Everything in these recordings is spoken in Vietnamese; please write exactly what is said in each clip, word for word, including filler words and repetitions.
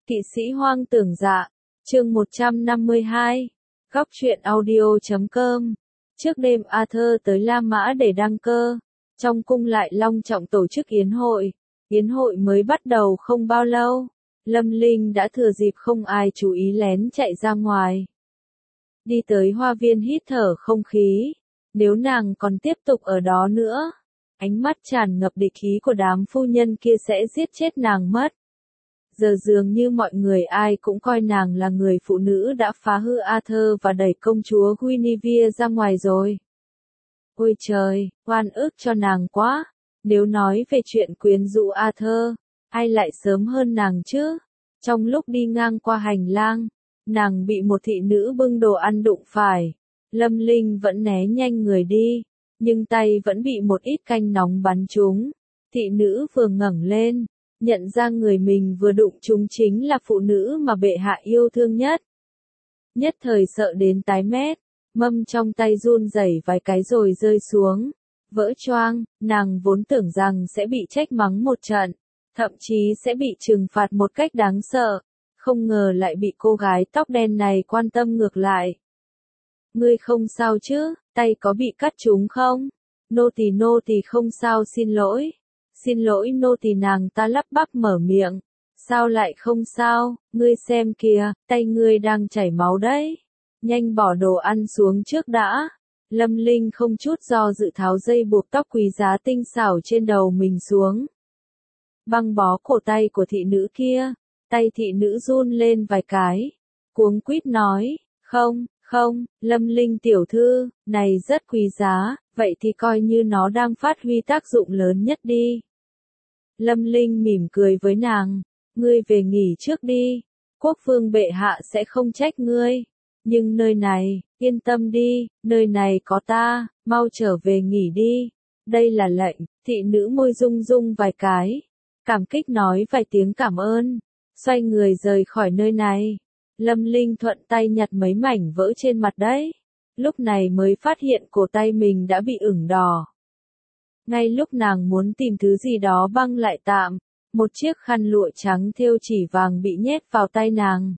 Kỵ sĩ hoang tưởng dạ, chương một trăm năm mươi hai, góc truyện audio chấm com. Trước đêm Arthur tới La Mã để đăng cơ, trong cung lại long trọng tổ chức yến hội. Yến hội mới bắt đầu không bao lâu, Lâm Linh đã thừa dịp không ai chú ý lén chạy ra ngoài. Đi tới hoa viên hít thở không khí, nếu nàng còn tiếp tục ở đó nữa, ánh mắt tràn ngập địch ý của đám phu nhân kia sẽ giết chết nàng mất. Giờ dường như mọi người ai cũng coi nàng là người phụ nữ đã phá hư Arthur và đẩy công chúa Guinevere ra ngoài rồi. Ôi trời, oan ức cho nàng quá, nếu nói về chuyện quyến rũ Arthur, ai lại sớm hơn nàng chứ? Trong lúc đi ngang qua hành lang, nàng bị một thị nữ bưng đồ ăn đụng phải. Lâm Linh vẫn né nhanh người đi, nhưng tay vẫn bị một ít canh nóng bắn trúng. Thị nữ vừa ngẩng lên, nhận ra người mình vừa đụng trúng chính là phụ nữ mà bệ hạ yêu thương nhất. Nhất thời sợ đến tái mét, mâm trong tay run rẩy vài cái rồi rơi xuống, vỡ choang. Nàng vốn tưởng rằng sẽ bị trách mắng một trận, thậm chí sẽ bị trừng phạt một cách đáng sợ, không ngờ lại bị cô gái tóc đen này quan tâm ngược lại. Ngươi không sao chứ, tay có bị cắt trúng không? Nô tỳ nô tỳ không sao, xin lỗi. Xin lỗi nô tỳ, nàng ta lắp bắp mở miệng. Sao lại không sao, ngươi xem kìa, tay ngươi đang chảy máu đấy. Nhanh bỏ đồ ăn xuống trước đã. Lâm Linh không chút do dự tháo dây buộc tóc quý giá tinh xảo trên đầu mình xuống. Băng bó cổ tay của thị nữ kia, tay thị nữ run lên vài cái. Cuống quýt nói, không, không, Lâm Linh tiểu thư, này rất quý giá, vậy thì coi như nó đang phát huy tác dụng lớn nhất đi. Lâm Linh mỉm cười với nàng, ngươi về nghỉ trước đi, quốc vương bệ hạ sẽ không trách ngươi. Nhưng nơi này, yên tâm đi, nơi này có ta, mau trở về nghỉ đi. Đây là lệnh. Thị nữ môi rung rung vài cái, cảm kích nói vài tiếng cảm ơn, xoay người rời khỏi nơi này. Lâm Linh thuận tay nhặt mấy mảnh vỡ trên mặt đất, lúc này mới phát hiện cổ tay mình đã bị ửng đỏ. Ngay lúc nàng muốn tìm thứ gì đó băng lại tạm, một chiếc khăn lụa trắng thêu chỉ vàng bị nhét vào tay nàng.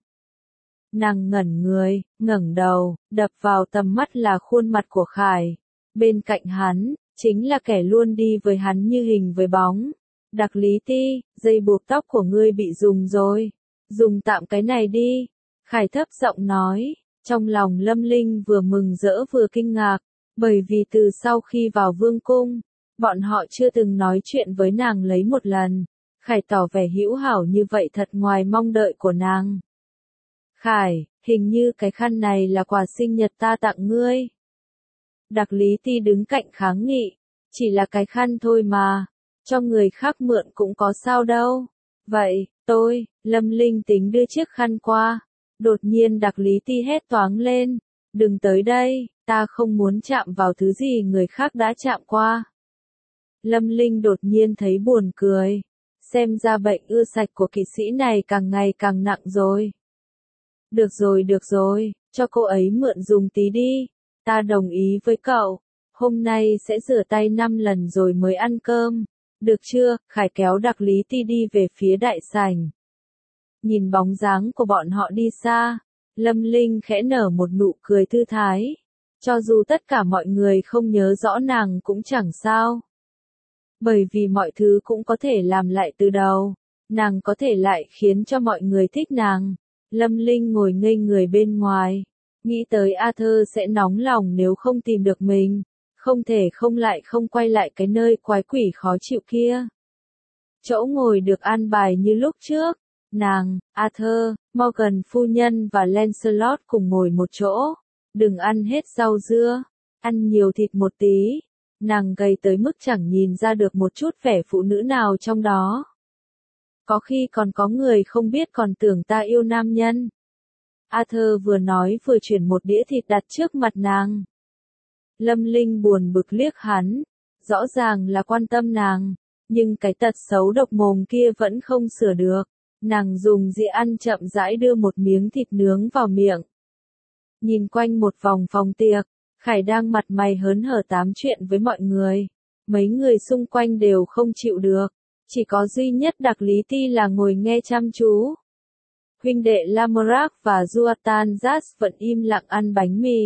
Nàng ngẩn người, ngẩng đầu, đập vào tầm mắt là khuôn mặt của Khải. Bên cạnh hắn, chính là kẻ luôn đi với hắn như hình với bóng. Đặc Lý Ti, dây buộc tóc của ngươi bị dùng rồi. Dùng tạm cái này đi. Khải thấp giọng nói, trong lòng Lâm Linh vừa mừng rỡ vừa kinh ngạc, bởi vì từ sau khi vào vương cung, bọn họ chưa từng nói chuyện với nàng lấy một lần. Khải tỏ vẻ hữu hảo như vậy thật ngoài mong đợi của nàng. Khải, hình như cái khăn này là quà sinh nhật ta tặng ngươi. Đặc Lý Ti đứng cạnh kháng nghị, chỉ là cái khăn thôi mà, cho người khác mượn cũng có sao đâu. Vậy, tôi, Lâm Linh tính đưa chiếc khăn qua. Đột nhiên Đặc Lý Ti hét toáng lên, đừng tới đây, ta không muốn chạm vào thứ gì người khác đã chạm qua. Lâm Linh đột nhiên thấy buồn cười, xem ra bệnh ưa sạch của kỵ sĩ này càng ngày càng nặng rồi. Được rồi được rồi, cho cô ấy mượn dùng tí đi, ta đồng ý với cậu, hôm nay sẽ rửa tay năm lần rồi mới ăn cơm, được chưa? Khải kéo Đặc Lý Ti đi về phía đại sảnh. Nhìn bóng dáng của bọn họ đi xa, Lâm Linh khẽ nở một nụ cười thư thái, cho dù tất cả mọi người không nhớ rõ nàng cũng chẳng sao. Bởi vì mọi thứ cũng có thể làm lại từ đầu, nàng có thể lại khiến cho mọi người thích nàng. Lâm Linh ngồi ngây người bên ngoài, nghĩ tới Arthur sẽ nóng lòng nếu không tìm được mình, không thể không lại không quay lại cái nơi quái quỷ khó chịu kia. Chỗ ngồi được an bài như lúc trước, nàng, Arthur, Morgan phu nhân và Lancelot cùng ngồi một chỗ, đừng ăn hết rau dưa, ăn nhiều thịt một tí. Nàng gầy tới mức chẳng nhìn ra được một chút vẻ phụ nữ nào trong đó. Có khi còn có người không biết còn tưởng ta yêu nam nhân. Arthur vừa nói vừa chuyển một đĩa thịt đặt trước mặt nàng. Lâm Linh buồn bực liếc hắn, rõ ràng là quan tâm nàng, nhưng cái tật xấu độc mồm kia vẫn không sửa được. Nàng dùng dĩa ăn chậm rãi đưa một miếng thịt nướng vào miệng. Nhìn quanh một vòng phòng tiệc, Khải đang mặt mày hớn hở tám chuyện với mọi người. Mấy người xung quanh đều không chịu được. Chỉ có duy nhất Đặc Lý Ti là ngồi nghe chăm chú. Huynh đệ Lamorak và Zuatan Jas vẫn im lặng ăn bánh mì.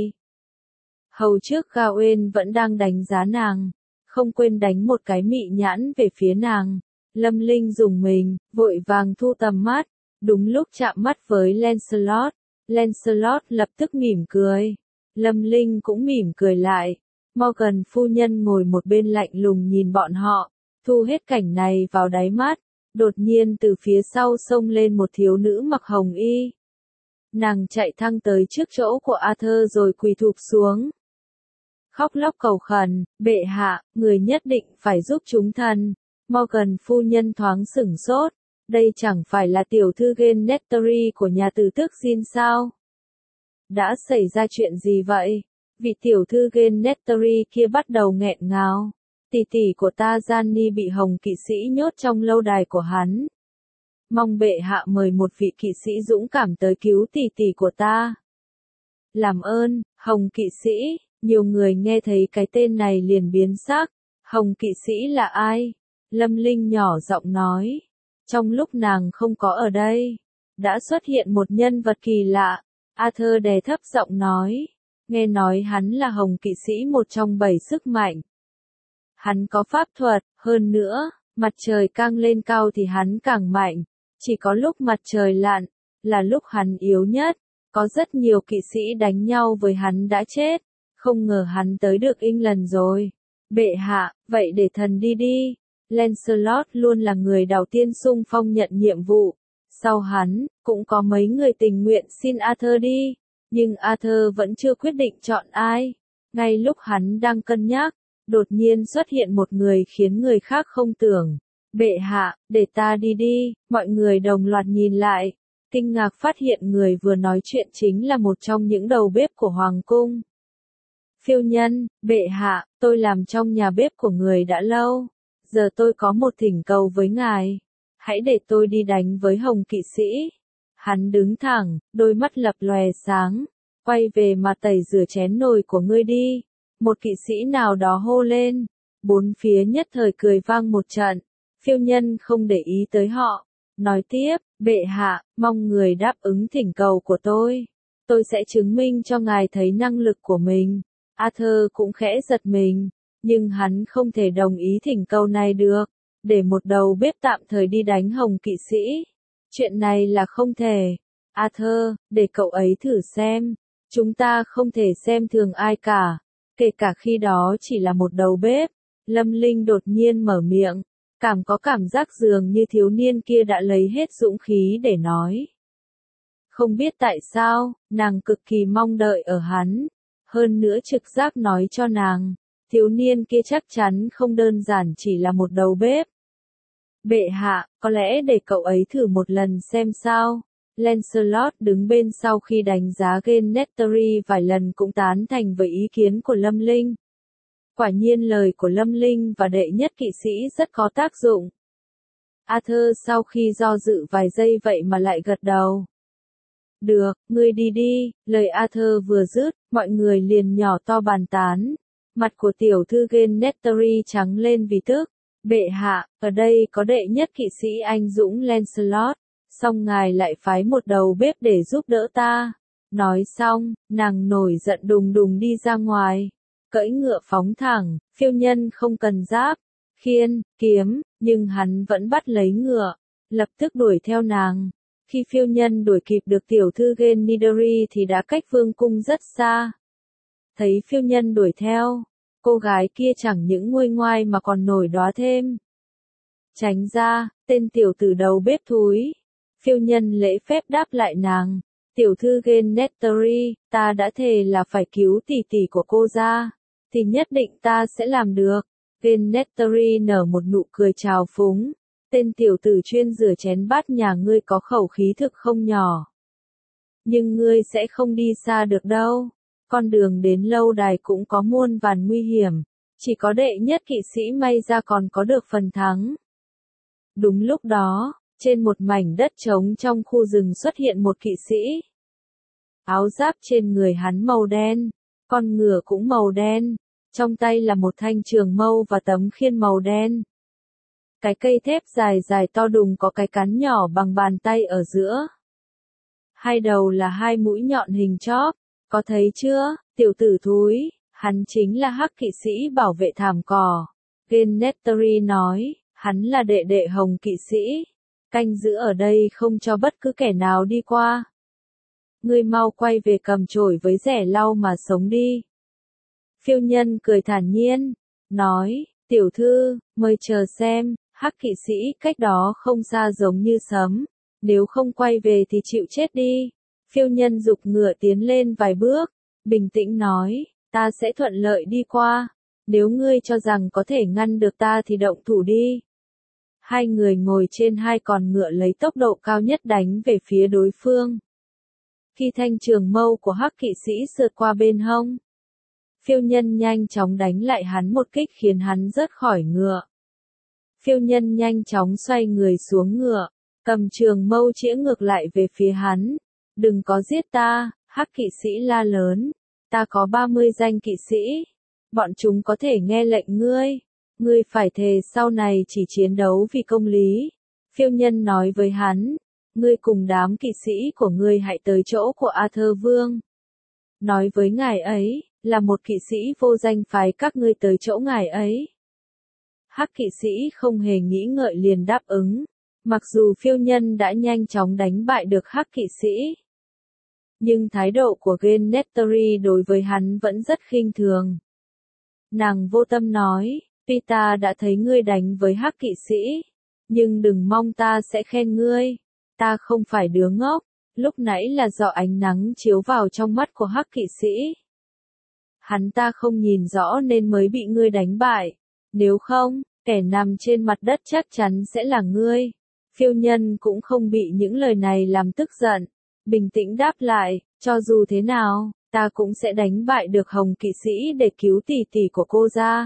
Hầu trước Gawain vẫn đang đánh giá nàng, không quên đánh một cái mị nhãn về phía nàng. Lâm Linh dùng mình, vội vàng thu tầm mắt, đúng lúc chạm mắt với Lancelot. Lancelot lập tức mỉm cười. Lâm Linh cũng mỉm cười lại. Morgan phu nhân ngồi một bên lạnh lùng nhìn bọn họ, thu hết cảnh này vào đáy mắt. Đột nhiên từ phía sau xông lên một thiếu nữ mặc hồng y. Nàng chạy thăng tới trước chỗ của Arthur rồi quỳ thụp xuống. Khóc lóc cầu khẩn, bệ hạ, người nhất định phải giúp chúng thần. Morgan phu nhân thoáng sửng sốt, đây chẳng phải là tiểu thư Gen Netteri của nhà tử tước Jin sao? Đã xảy ra chuyện gì vậy? Vị tiểu thư Gen Netteri kia bắt đầu nghẹn ngào. Tỷ tỷ của ta Gianni bị hồng kỵ sĩ nhốt trong lâu đài của hắn. Mong bệ hạ mời một vị kỵ sĩ dũng cảm tới cứu tỷ tỷ của ta. Làm ơn, hồng kỵ sĩ, nhiều người nghe thấy cái tên này liền biến sắc. Hồng kỵ sĩ là ai? Lâm Linh nhỏ giọng nói. Trong lúc nàng không có ở đây, đã xuất hiện một nhân vật kỳ lạ. Arthur đè thấp giọng nói. Nghe nói hắn là hồng kỵ sĩ một trong bảy sức mạnh. Hắn có pháp thuật, hơn nữa, mặt trời càng lên cao thì hắn càng mạnh. Chỉ có lúc mặt trời lặn, là lúc hắn yếu nhất. Có rất nhiều kỵ sĩ đánh nhau với hắn đã chết. Không ngờ hắn tới được England rồi. Bệ hạ, vậy để thần đi đi. Lancelot luôn là người đầu tiên xung phong nhận nhiệm vụ. Sau hắn, cũng có mấy người tình nguyện xin Arthur đi. Nhưng Arthur vẫn chưa quyết định chọn ai. Ngay lúc hắn đang cân nhắc, đột nhiên xuất hiện một người khiến người khác không tưởng. Bệ hạ, để ta đi đi, mọi người đồng loạt nhìn lại. Kinh ngạc phát hiện người vừa nói chuyện chính là một trong những đầu bếp của Hoàng cung. Phiêu nhân, bệ hạ, tôi làm trong nhà bếp của người đã lâu. Giờ tôi có một thỉnh cầu với ngài. Hãy để tôi đi đánh với hồng kỵ sĩ. Hắn đứng thẳng, đôi mắt lập lòe sáng. Quay về mà tẩy rửa chén nồi của ngươi đi. Một kỵ sĩ nào đó hô lên. Bốn phía nhất thời cười vang một trận. Phiêu nhân không để ý tới họ. Nói tiếp, bệ hạ, mong người đáp ứng thỉnh cầu của tôi. Tôi sẽ chứng minh cho ngài thấy năng lực của mình. Arthur cũng khẽ giật mình. Nhưng hắn không thể đồng ý thỉnh cầu này được. Để một đầu bếp tạm thời đi đánh hồng kỵ sĩ. Chuyện này là không thể. Arthur, để cậu ấy thử xem. Chúng ta không thể xem thường ai cả. Kể cả khi đó chỉ là một đầu bếp. Lâm Linh đột nhiên mở miệng. Cảm có cảm giác dường như thiếu niên kia đã lấy hết dũng khí để nói. Không biết tại sao, nàng cực kỳ mong đợi ở hắn. Hơn nữa trực giác nói cho nàng. Thiếu niên kia chắc chắn không đơn giản chỉ là một đầu bếp. Bệ hạ, có lẽ để cậu ấy thử một lần xem sao. Lancelot đứng bên sau khi đánh giá Gen Netteri vài lần cũng tán thành với ý kiến của Lâm Linh. Quả nhiên lời của Lâm Linh và đệ nhất kỵ sĩ rất có tác dụng. Arthur sau khi do dự vài giây vậy mà lại gật đầu. Được, ngươi đi đi, lời Arthur vừa dứt, mọi người liền nhỏ to bàn tán. Mặt của tiểu thư Gen Netteri trắng lên vì tức. Bệ hạ, ở đây có đệ nhất kỵ sĩ anh dũng Lancelot, song ngài lại phái một đầu bếp để giúp đỡ ta. Nói xong, nàng nổi giận đùng đùng đi ra ngoài. Cưỡi ngựa phóng thẳng, phiêu nhân không cần giáp, khiên, kiếm, nhưng hắn vẫn bắt lấy ngựa, lập tức đuổi theo nàng. Khi phiêu nhân đuổi kịp được tiểu thư Gen Netteri thì đã cách vương cung rất xa. Thấy phiêu nhân đuổi theo, cô gái kia chẳng những nguôi ngoai mà còn nổi đoá thêm. Tránh ra, tên tiểu tử đầu bếp thúi. Phiêu nhân lễ phép đáp lại nàng. Tiểu thư Gen Netteri, ta đã thề là phải cứu tỷ tỷ của cô ra. Thì nhất định ta sẽ làm được. Gen Netteri nở một nụ cười trào phúng. Tên tiểu tử chuyên rửa chén bát nhà ngươi có khẩu khí thực không nhỏ. Nhưng ngươi sẽ không đi xa được đâu. Con đường đến lâu đài cũng có muôn vàn nguy hiểm. Chỉ có đệ nhất kỵ sĩ may ra còn có được phần thắng. Đúng lúc đó, trên một mảnh đất trống trong khu rừng xuất hiện một kỵ sĩ. Áo giáp trên người hắn màu đen, con ngựa cũng màu đen, trong tay là một thanh trường mâu và tấm khiên màu đen. Cái cây thép dài dài to đùng có cái cán nhỏ bằng bàn tay ở giữa. hai đầu là hai mũi nhọn hình chóp, có thấy chưa, tiểu tử thúi, hắn chính là hắc kỵ sĩ bảo vệ thảm cỏ. Gennetri nói, hắn là đệ đệ hồng kỵ sĩ, canh giữ ở đây không cho bất cứ kẻ nào đi qua. Ngươi mau quay về cầm chổi với rẻ lau mà sống đi. Phiêu nhân cười thản nhiên, nói, tiểu thư, mời chờ xem, hắc kỵ sĩ cách đó không xa giống như sấm, nếu không quay về thì chịu chết đi. Phiêu nhân giục ngựa tiến lên vài bước, bình tĩnh nói, ta sẽ thuận lợi đi qua, nếu ngươi cho rằng có thể ngăn được ta thì động thủ đi. Hai người ngồi trên hai con ngựa lấy tốc độ cao nhất đánh về phía đối phương. Khi thanh trường mâu của hắc kỵ sĩ sượt qua bên hông, phiêu nhân nhanh chóng đánh lại hắn một kích khiến hắn rớt khỏi ngựa. Phiêu nhân nhanh chóng xoay người xuống ngựa, cầm trường mâu chĩa ngược lại về phía hắn. Đừng có giết ta, hắc kỵ sĩ la lớn, ta có ba mươi danh kỵ sĩ, bọn chúng có thể nghe lệnh ngươi, ngươi phải thề sau này chỉ chiến đấu vì công lý. Phiêu nhân nói với hắn, ngươi cùng đám kỵ sĩ của ngươi hãy tới chỗ của Arthur Vương. Nói với ngài ấy, là một kỵ sĩ vô danh phái các ngươi tới chỗ ngài ấy. Hắc kỵ sĩ không hề nghĩ ngợi liền đáp ứng, mặc dù phiêu nhân đã nhanh chóng đánh bại được hắc kỵ sĩ. Nhưng thái độ của Gennetri đối với hắn vẫn rất khinh thường. Nàng vô tâm nói, tuy ta đã thấy ngươi đánh với hắc kỵ sĩ, nhưng đừng mong ta sẽ khen ngươi, ta không phải đứa ngốc, lúc nãy là do ánh nắng chiếu vào trong mắt của hắc kỵ sĩ. Hắn ta không nhìn rõ nên mới bị ngươi đánh bại, nếu không, kẻ nằm trên mặt đất chắc chắn sẽ là ngươi. Phiêu nhân cũng không bị những lời này làm tức giận, bình tĩnh đáp lại, cho dù thế nào, ta cũng sẽ đánh bại được hồng kỵ sĩ để cứu tỷ tỷ của cô ra.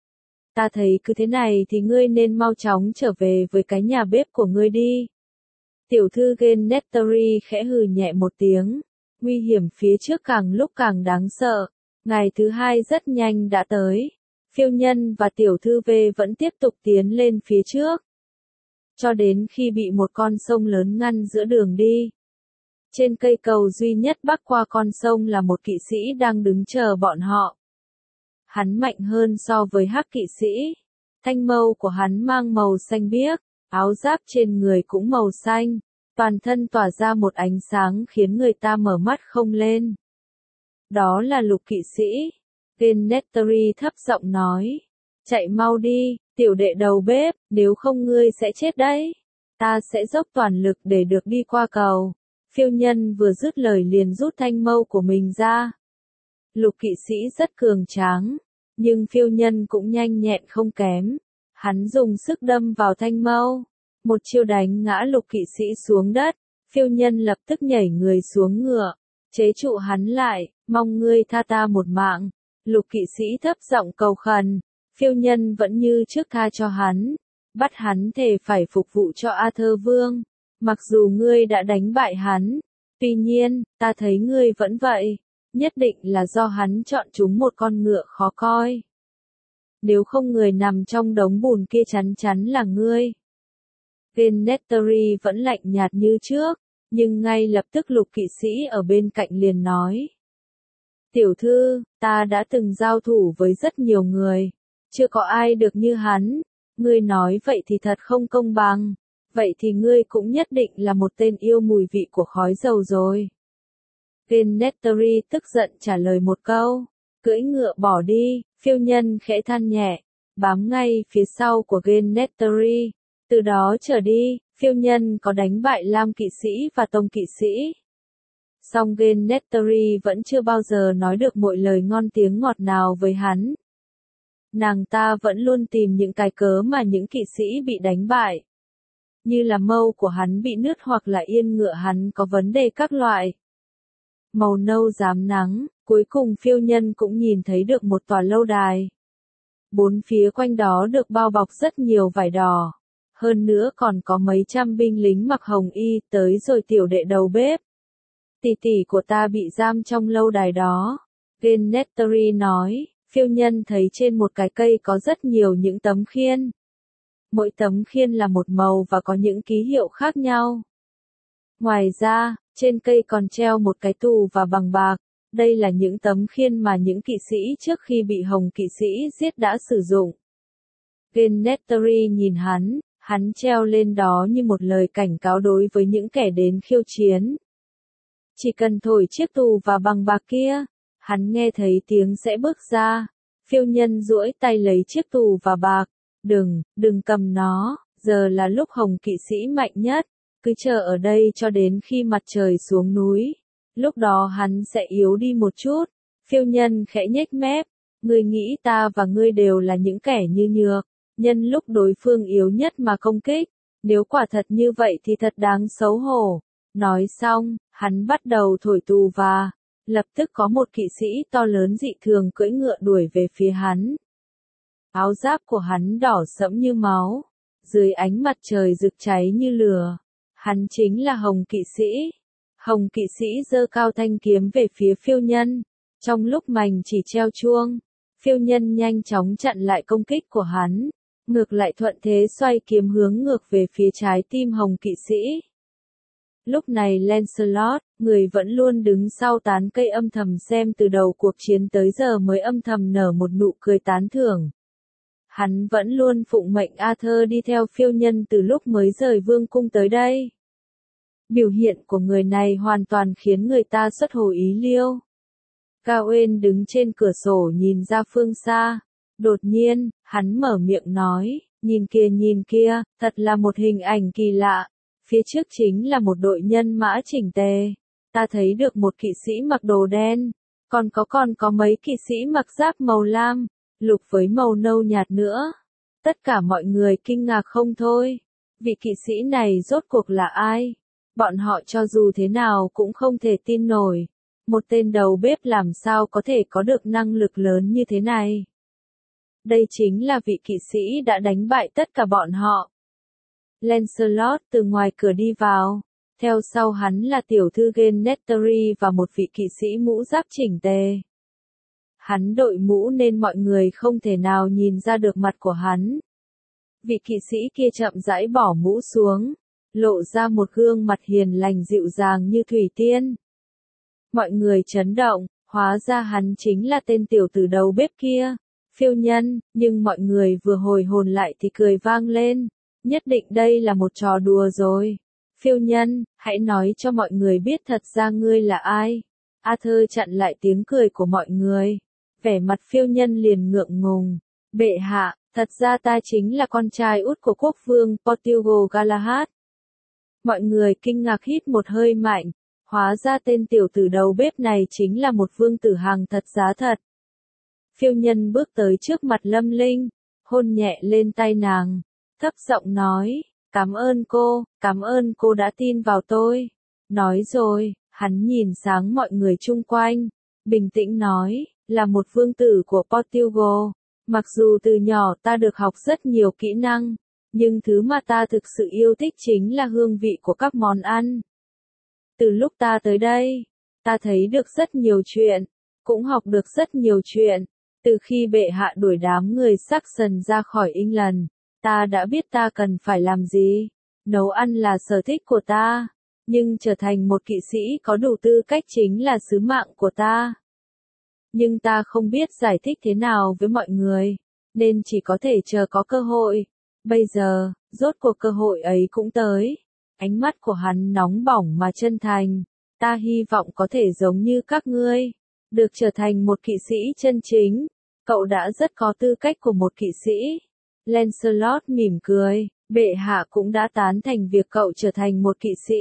Ta thấy cứ thế này thì ngươi nên mau chóng trở về với cái nhà bếp của ngươi đi. Tiểu thư Gennetri khẽ hừ nhẹ một tiếng, nguy hiểm phía trước càng lúc càng đáng sợ. Ngày thứ hai rất nhanh đã tới, phiêu nhân và tiểu thư V vẫn tiếp tục tiến lên phía trước, cho đến khi bị một con sông lớn ngăn giữa đường đi. Trên cây cầu duy nhất bắc qua con sông là một kỵ sĩ đang đứng chờ bọn họ. Hắn mạnh hơn so với hắc kỵ sĩ. Thanh mâu của hắn mang màu xanh biếc, áo giáp trên người cũng màu xanh, toàn thân tỏa ra một ánh sáng khiến người ta mở mắt không lên. Đó là lục kỵ sĩ. Gennetri thấp giọng nói, chạy mau đi, tiểu đệ đầu bếp, nếu không ngươi sẽ chết đấy. Ta sẽ dốc toàn lực để được đi qua cầu. Phiêu nhân vừa dứt lời liền rút thanh mâu của mình ra. Lục kỵ sĩ rất cường tráng, nhưng phiêu nhân cũng nhanh nhẹn không kém. Hắn dùng sức đâm vào thanh mâu, một chiêu đánh ngã lục kỵ sĩ xuống đất. Phiêu nhân lập tức nhảy người xuống ngựa, chế trụ hắn lại, mong ngươi tha ta một mạng. Lục kỵ sĩ thấp giọng cầu khẩn, phiêu nhân vẫn như trước tha cho hắn, bắt hắn thề phải phục vụ cho Arthur Vương, mặc dù ngươi đã đánh bại hắn, tuy nhiên, ta thấy ngươi vẫn vậy, nhất định là do hắn chọn chúng một con ngựa khó coi. Nếu không người nằm trong đống bùn kia chắn chắn là ngươi. Gennetri vẫn lạnh nhạt như trước, nhưng ngay lập tức lục kỵ sĩ ở bên cạnh liền nói. Tiểu thư, ta đã từng giao thủ với rất nhiều người, chưa có ai được như hắn, ngươi nói vậy thì thật không công bằng, vậy thì ngươi cũng nhất định là một tên yêu mùi vị của khói dầu rồi. Gennetri tức giận trả lời một câu, cưỡi ngựa bỏ đi. Phiêu nhân khẽ than nhẹ, bám ngay phía sau của Gennetri. Từ đó trở đi, phiêu nhân có đánh bại Lam kỵ sĩ và Tông kỵ sĩ. Song Gennetri vẫn chưa bao giờ nói được một lời ngon tiếng ngọt nào với hắn. Nàng ta vẫn luôn tìm những cái cớ mà những kỵ sĩ bị đánh bại. Như là mâu của hắn bị nứt hoặc là yên ngựa hắn có vấn đề các loại. Màu nâu rám nắng, cuối cùng phiêu nhân cũng nhìn thấy được một tòa lâu đài. Bốn phía quanh đó được bao bọc rất nhiều vải đỏ. Hơn nữa còn có mấy trăm binh lính mặc hồng y tới rồi tiểu đệ đầu bếp. Tỷ tỷ của ta bị giam trong lâu đài đó. Gennetri nói, phiêu nhân thấy trên một cái cây có rất nhiều những tấm khiên. Mỗi tấm khiên là một màu và có những ký hiệu khác nhau. Ngoài ra, trên cây còn treo một cái tù và bằng bạc. Đây là những tấm khiên mà những kỵ sĩ trước khi bị Hồng kỵ sĩ giết đã sử dụng. Gennetri nhìn hắn, hắn treo lên đó như một lời cảnh cáo đối với những kẻ đến khiêu chiến. Chỉ cần thổi chiếc tù và bằng bạc kia, hắn nghe thấy tiếng sẽ bước ra. Phiêu nhân duỗi tay lấy chiếc tù và bạc. Đừng, đừng cầm nó, giờ là lúc Hồng kỵ sĩ mạnh nhất. Cứ chờ ở đây cho đến khi mặt trời xuống núi. Lúc đó hắn sẽ yếu đi một chút. Phiêu nhân khẽ nhếch mép. Ngươi nghĩ ta và ngươi đều là những kẻ như nhược. Nhân lúc đối phương yếu nhất mà công kích. Nếu quả thật như vậy thì thật đáng xấu hổ. Nói xong, hắn bắt đầu thổi tù và, lập tức có một kỵ sĩ to lớn dị thường cưỡi ngựa đuổi về phía hắn. Áo giáp của hắn đỏ sẫm như máu, dưới ánh mặt trời rực cháy như lửa. Hắn chính là Hồng kỵ sĩ. Hồng kỵ sĩ giơ cao thanh kiếm về phía phiêu nhân. Trong lúc mảnh chỉ treo chuông, phiêu nhân nhanh chóng chặn lại công kích của hắn. Ngược lại thuận thế xoay kiếm hướng ngược về phía trái tim Hồng kỵ sĩ. Lúc này Lancelot, người vẫn luôn đứng sau tán cây âm thầm xem từ đầu cuộc chiến tới giờ mới âm thầm nở một nụ cười tán thưởng. Hắn vẫn luôn phụng mệnh Arthur đi theo phiêu nhân từ lúc mới rời vương cung tới đây. Biểu hiện của người này hoàn toàn khiến người ta xuất hồ ý liêu. Gawain đứng trên cửa sổ nhìn ra phương xa. Đột nhiên, hắn mở miệng nói, nhìn kia nhìn kia, thật là một hình ảnh kỳ lạ. Phía trước chính là một đội nhân mã chỉnh tề. Ta thấy được một kỵ sĩ mặc đồ đen, còn có còn có mấy kỵ sĩ mặc giáp màu lam, lục với màu nâu nhạt nữa. Tất cả mọi người kinh ngạc không thôi. Vị kỵ sĩ này rốt cuộc là ai? Bọn họ cho dù thế nào cũng không thể tin nổi. Một tên đầu bếp làm sao có thể có được năng lực lớn như thế này? Đây chính là vị kỵ sĩ đã đánh bại tất cả bọn họ. Lancelot từ ngoài cửa đi vào. Theo sau hắn là tiểu thư Gennetri và một vị kỵ sĩ mũ giáp chỉnh tề. Hắn đội mũ nên mọi người không thể nào nhìn ra được mặt của hắn. Vị kỵ sĩ kia chậm rãi bỏ mũ xuống, lộ ra một gương mặt hiền lành dịu dàng như thủy tiên. Mọi người chấn động, hóa ra hắn chính là tên tiểu tử đầu bếp kia, phiêu nhân, nhưng mọi người vừa hồi hồn lại thì cười vang lên. Nhất định đây là một trò đùa rồi. Phiêu nhân, hãy nói cho mọi người biết thật ra ngươi là ai. Arthur chặn lại tiếng cười của mọi người. Vẻ mặt phiêu nhân liền ngượng ngùng. Bệ hạ, thật ra ta chính là con trai út của quốc vương Portugal Galahad. Mọi người kinh ngạc hít một hơi mạnh. Hóa ra tên tiểu tử đầu bếp này chính là một vương tử hàng thật giá thật. Phiêu nhân bước tới trước mặt Lâm Linh, hôn nhẹ lên tay nàng, thấp giọng nói, cảm ơn cô, cảm ơn cô đã tin vào tôi. Nói rồi, hắn nhìn sáng mọi người chung quanh, bình tĩnh nói, là một vương tử của Portugal. Mặc dù từ nhỏ ta được học rất nhiều kỹ năng, nhưng thứ mà ta thực sự yêu thích chính là hương vị của các món ăn. Từ lúc ta tới đây, ta thấy được rất nhiều chuyện, cũng học được rất nhiều chuyện. Từ khi bệ hạ đuổi đám người Saxon ra khỏi England, ta đã biết ta cần phải làm gì. Nấu ăn là sở thích của ta, nhưng trở thành một kỵ sĩ có đủ tư cách chính là sứ mạng của ta. Nhưng ta không biết giải thích thế nào với mọi người, nên chỉ có thể chờ có cơ hội. Bây giờ, rốt cuộc cơ hội ấy cũng tới. Ánh mắt của hắn nóng bỏng mà chân thành. Ta hy vọng có thể giống như các ngươi, được trở thành một kỵ sĩ chân chính. Cậu đã rất có tư cách của một kỵ sĩ. Lancelot mỉm cười, bệ hạ cũng đã tán thành việc cậu trở thành một kỵ sĩ.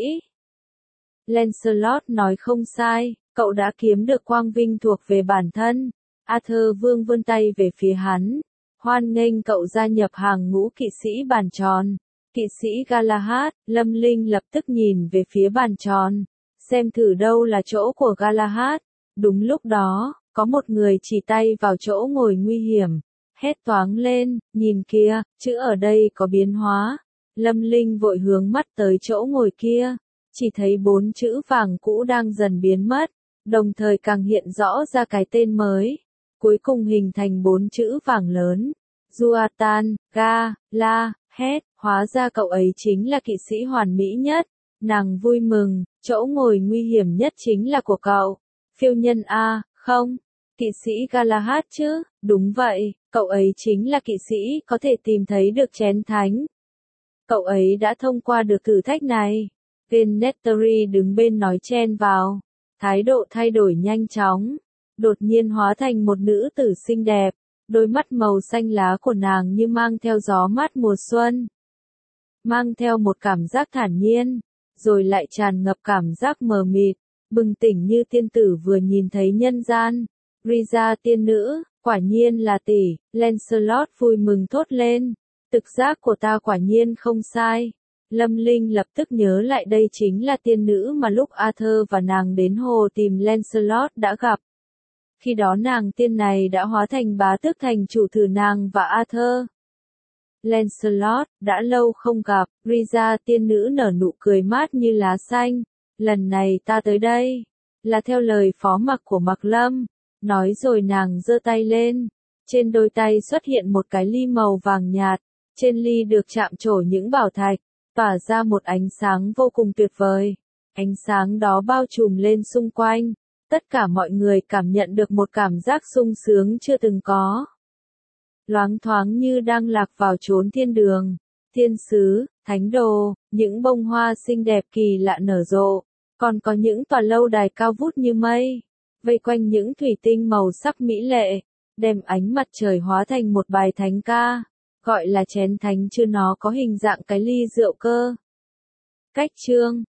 Lancelot nói không sai, cậu đã kiếm được quang vinh thuộc về bản thân. Arthur vương vươn tay về phía hắn. Hoan nghênh cậu gia nhập hàng ngũ kỵ sĩ bàn tròn. Kỵ sĩ Galahad, Lâm Linh lập tức nhìn về phía bàn tròn. Xem thử đâu là chỗ của Galahad. Đúng lúc đó, có một người chỉ tay vào chỗ ngồi nguy hiểm. Hét toáng lên, nhìn kia, chữ ở đây có biến hóa. Lâm Linh vội hướng mắt tới chỗ ngồi kia. Chỉ thấy bốn chữ vàng cũ đang dần biến mất, đồng thời càng hiện rõ ra cái tên mới. Cuối cùng hình thành bốn chữ vàng lớn. Duatan, Ga, La, Het, hóa ra cậu ấy chính là kỵ sĩ hoàn mỹ nhất. Nàng vui mừng, chỗ ngồi nguy hiểm nhất chính là của cậu. Phiêu nhân A, không? Kỵ sĩ Galahad chứ, đúng vậy, cậu ấy chính là kỵ sĩ có thể tìm thấy được chén thánh. Cậu ấy đã thông qua được thử thách này. Gennetery đứng bên nói chen vào, thái độ thay đổi nhanh chóng, đột nhiên hóa thành một nữ tử xinh đẹp, đôi mắt màu xanh lá của nàng như mang theo gió mát mùa xuân. Mang theo một cảm giác thản nhiên, rồi lại tràn ngập cảm giác mờ mịt, bừng tỉnh như tiên tử vừa nhìn thấy nhân gian. Risa tiên nữ, quả nhiên là tỷ, Lancelot vui mừng thốt lên. Trực giác của ta quả nhiên không sai. Lâm Linh lập tức nhớ lại đây chính là tiên nữ mà lúc Arthur và nàng đến hồ tìm Lancelot đã gặp. Khi đó nàng tiên này đã hóa thành bá tước thành chủ thử nàng và Arthur. Lancelot, đã lâu không gặp, Risa tiên nữ nở nụ cười mát như lá xanh. Lần này ta tới đây, là theo lời phó mặc của Mặc Lâm. Nói rồi nàng giơ tay lên. Trên đôi tay xuất hiện một cái ly màu vàng nhạt. Trên ly được chạm trổ những bảo thạch, tỏa ra một ánh sáng vô cùng tuyệt vời. Ánh sáng đó bao trùm lên xung quanh. Tất cả mọi người cảm nhận được một cảm giác sung sướng chưa từng có. Loáng thoáng như đang lạc vào chốn thiên đường, thiên sứ, thánh đồ, những bông hoa xinh đẹp kỳ lạ nở rộ, còn có những tòa lâu đài cao vút như mây, vây quanh những thủy tinh màu sắc mỹ lệ, đem ánh mặt trời hóa thành một bài thánh ca, gọi là chén thánh chứ nó có hình dạng cái ly rượu cơ. Cách chương